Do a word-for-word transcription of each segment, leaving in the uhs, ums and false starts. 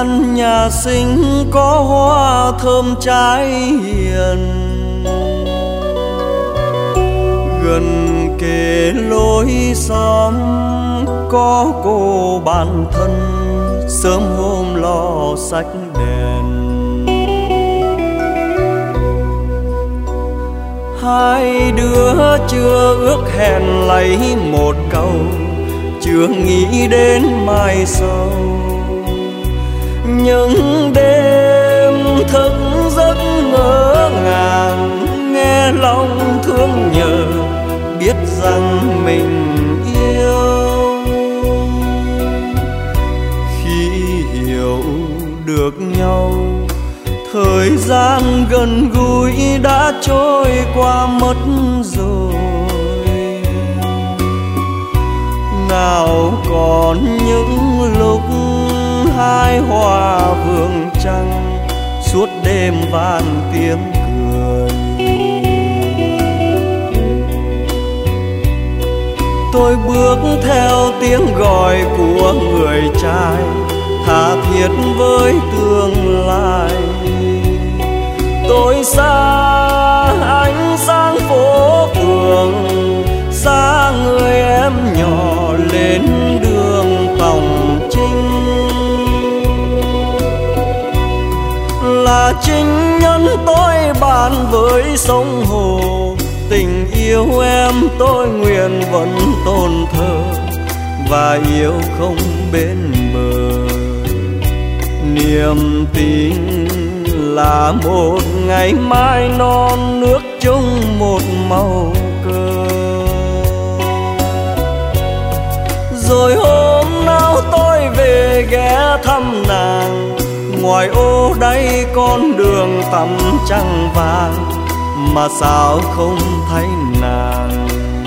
căn nhà xinh có hoa thơm trái hiền, gần kề lối xóm có cô bạn thân, sớm hôm lo sách đèn. Hai đứa chưa ước hẹn lấy một câu, chưa nghĩ đến mai sau. Những đêm thức giấc ngỡ ngàng, nghe lòng thương nhớ, biết rằng mình yêu. Khi hiểu được nhau, thời gian gần gũi đã trôi qua mất rồi. Nào còn những lúc hai hoa vườn trăng, suốt đêm van tiếng cười. Tôi bước theo tiếng gọi của người trai, tha thiết với tương lai. Tôi xa ánh sáng phố phường, xa người em nhỏ lên đường Còng Trinh. Là chính nhân tôi bàn với sông hồ, tình yêu em tôi nguyện vẫn tôn thờ, và yêu không bên bờ. Niềm tin là một ngày mai non nước chung một màu cờ. Rồi hôm nào tôi về ghé thăm nàng, ngoài ô đây con đường tắm trăng vàng, mà sao không thấy nàng.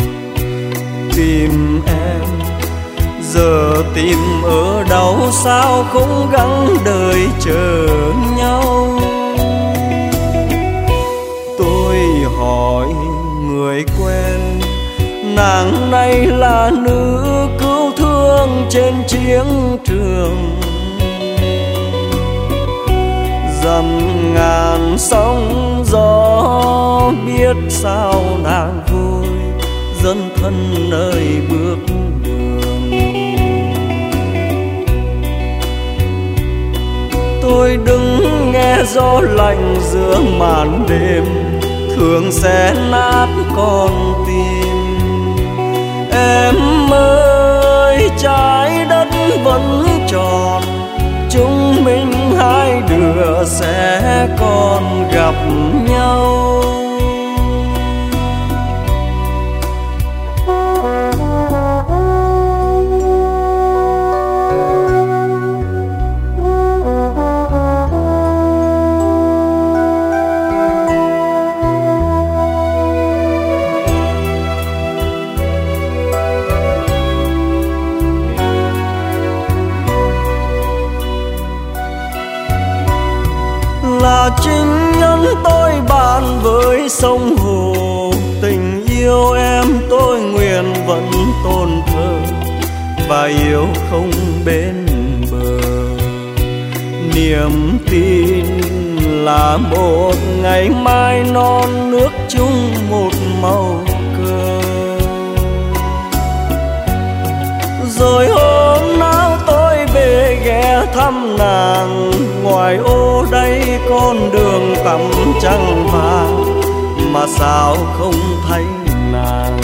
Tìm em giờ tìm ở đâu, sao không gắng đời chờ nhau. Tôi hỏi người quen, nàng này là nữ cứu thương trên chiến trường. Dầm ngàn sóng gió, biết sao nàng vui, dân thân nơi bước đường. Tôi đứng nghe gió lạnh giữa màn đêm, thường sẽ nát con tim. Em ơi trái đất vẫn tròn, chúng mình hai đứa sẽ còn gặp nhau. Là chính nhân tôi bàn với sông hồ, tình yêu em tôi nguyện vẫn tôn thờ, và yêu không bên bờ. Niềm tin là một ngày mai non nước chung một màu cờ. Rồi hôm nào tôi về ghé thăm nàng, ngoài ô đây con đường tắm trăng vàng, mà sao không thấy nàng.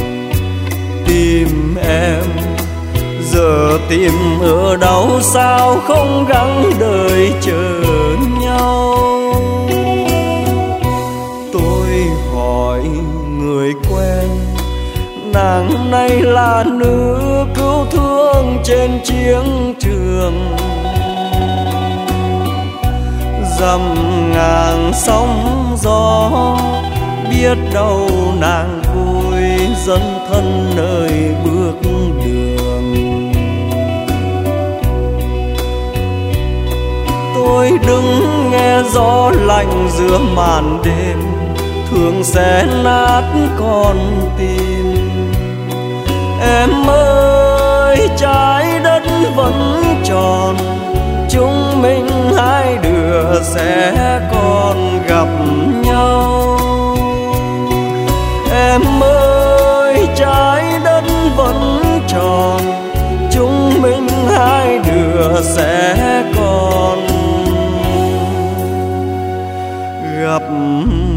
Tìm em giờ tìm ở đâu, sao không gắng đời chờ nhau. Tôi hỏi người quen, nàng này là nữ cứu thương trên chiến trường. Dầm ngàn sóng gió, biết đâu nàng vui, dân thân nơi bước đường. Tôi đứng nghe gió lạnh giữa màn đêm, thường sẽ nát con tim. Em ơi trái đất vẫn tròn, chúng mình hai đứa sẽ còn gặp nhau. Em ơi trái đất vẫn tròn, chúng mình hai đứa sẽ còn gặp